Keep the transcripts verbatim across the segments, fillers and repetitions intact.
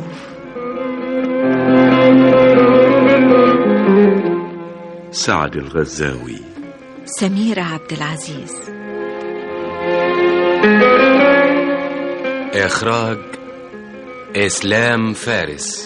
فيلسوف. سعد الغزاوي. سميرة عبد العزيز. إخراج إسلام فارس.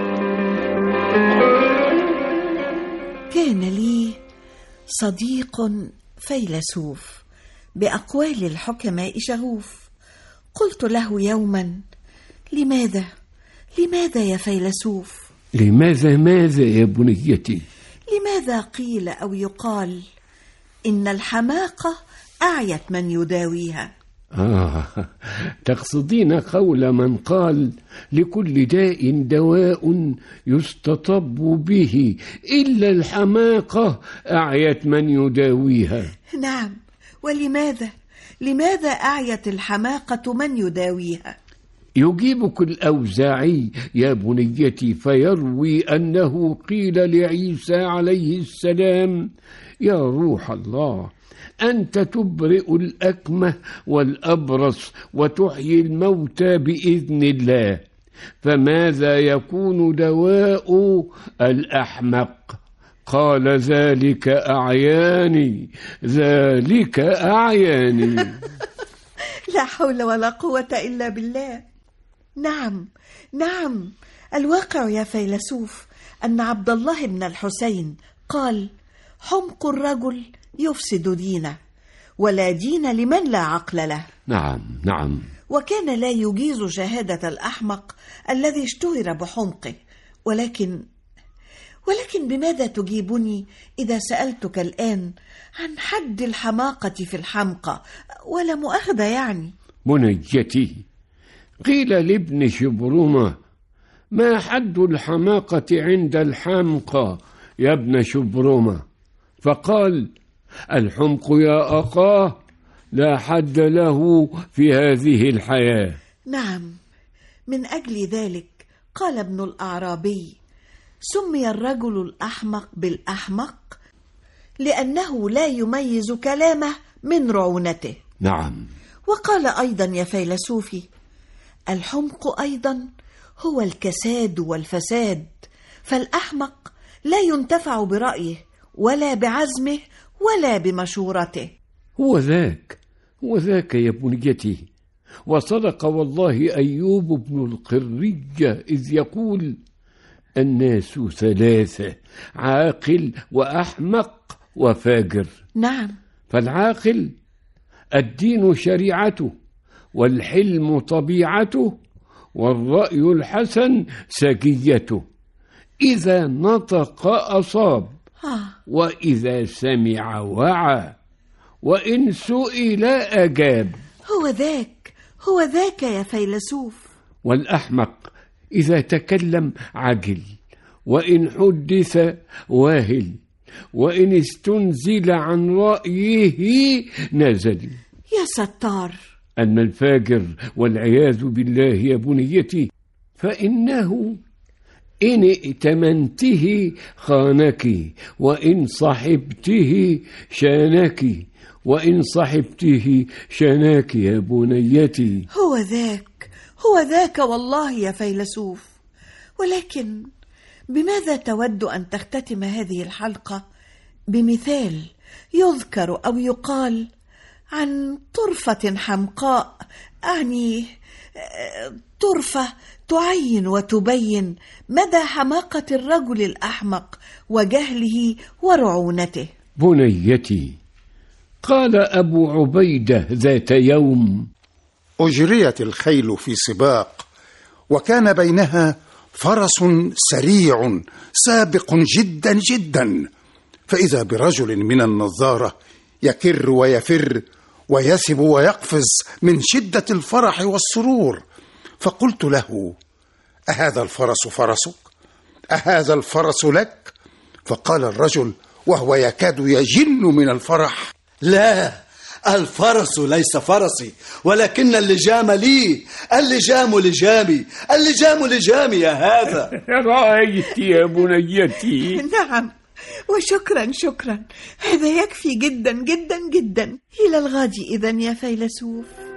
كان لي صديق فيلسوف بأقوال الحكماء شغوف. قلت له يوما: لماذا لماذا يا فيلسوف؟ لماذا ماذا يا بنيتي؟ لماذا قيل أو يقال إن الحماقة أعيت من يداويها؟ آه تقصدين قول من قال لكل داء دواء يستطب به إلا الحماقة أعيت من يداويها. نعم، ولماذا لماذا أعيت الحماقة من يداويها؟ يجيبك الأوزاعي يا بنيتي فيروي أنه قيل لعيسى عليه السلام: يا روح الله، أنت تبرئ الأكمه والأبرص وتحيي الموتى بإذن الله، فماذا يكون دواء الأحمق؟ قال: ذلك أعياني ذلك أعياني. لا حول ولا قوة إلا بالله. نعم نعم، الواقع يا فيلسوف أن عبد الله بن الحسين قال: حمق الرجل يفسد دينه، ولا دين لمن لا عقل له. نعم نعم. وكان لا يجيز شهادة الأحمق الذي اشتهر بحمقه. ولكن ولكن بماذا تجيبني إذا سألتك الآن عن حد الحماقة في الحمقى؟ ولا مؤاخذة يعني. بنيتي، قيل لابن شبرمة: ما حد الحماقة عند الحمقى يا ابن شبرمة؟ فقال: الحمق يا أخاه لا حد له في هذه الحياة. نعم، من أجل ذلك قال ابن الأعرابي: سمي الرجل الأحمق بالأحمق لأنه لا يميز كلامه من رعونته. نعم. وقال أيضا يا فيلسوفي: الحمق أيضا هو الكساد والفساد، فالأحمق لا ينتفع برأيه ولا بعزمه ولا بمشورته. هو ذاك هو ذاك يا بنيتي، وصدق والله أيوب بن القرية إذ يقول: الناس ثلاثة، عاقل وأحمق وفاجر. نعم. فالعاقل الدين شريعته، والحلم طبيعته، والرأي الحسن سجيته. إذا نطق أصاب، وإذا سمع وعى، وإن سئل أجاب. هو ذاك هو ذاك يا فيلسوف. والأحمق إذا تكلم عجل، وإن حدث واهل، وإن استنزل عن رأيه نزل. يا ستار. أما الفاجر والعياذ بالله يا بنيتي فإنه إن ائتمنته خانك، وإن صحبته شانك، وإن صحبته شاناك يا بنيتي. هو ذاك هو ذاك والله يا فيلسوف. ولكن بماذا تود أن تختتم هذه الحلقة بمثال يذكر أو يقال عن طرفة حمقاء، أعني طرفة تعين وتبين مدى حماقة الرجل الأحمق وجهله ورعونته؟ بنيتي، قال أبو عبيدة ذات يوم: أجريت الخيل في سباق، وكان بينها فرس سريع سابق جدا جدا، فإذا برجل من النظارة يكر ويفر ويسب ويقفز من شدة الفرح والسرور. فقلت له: أهذا الفرس فرسك؟ أهذا الفرس لك؟ فقال الرجل وهو يكاد يجن من الفرح: لا، الفرس ليس فرسي، ولكن اللجام لي، اللجام لجامي، اللجام لجامي يا هذا. رأيت يا بنيتي. نعم، وشكرا شكرا، هذا يكفي جدا جدا جدا. إلى الغد إذن يا فيلسوف.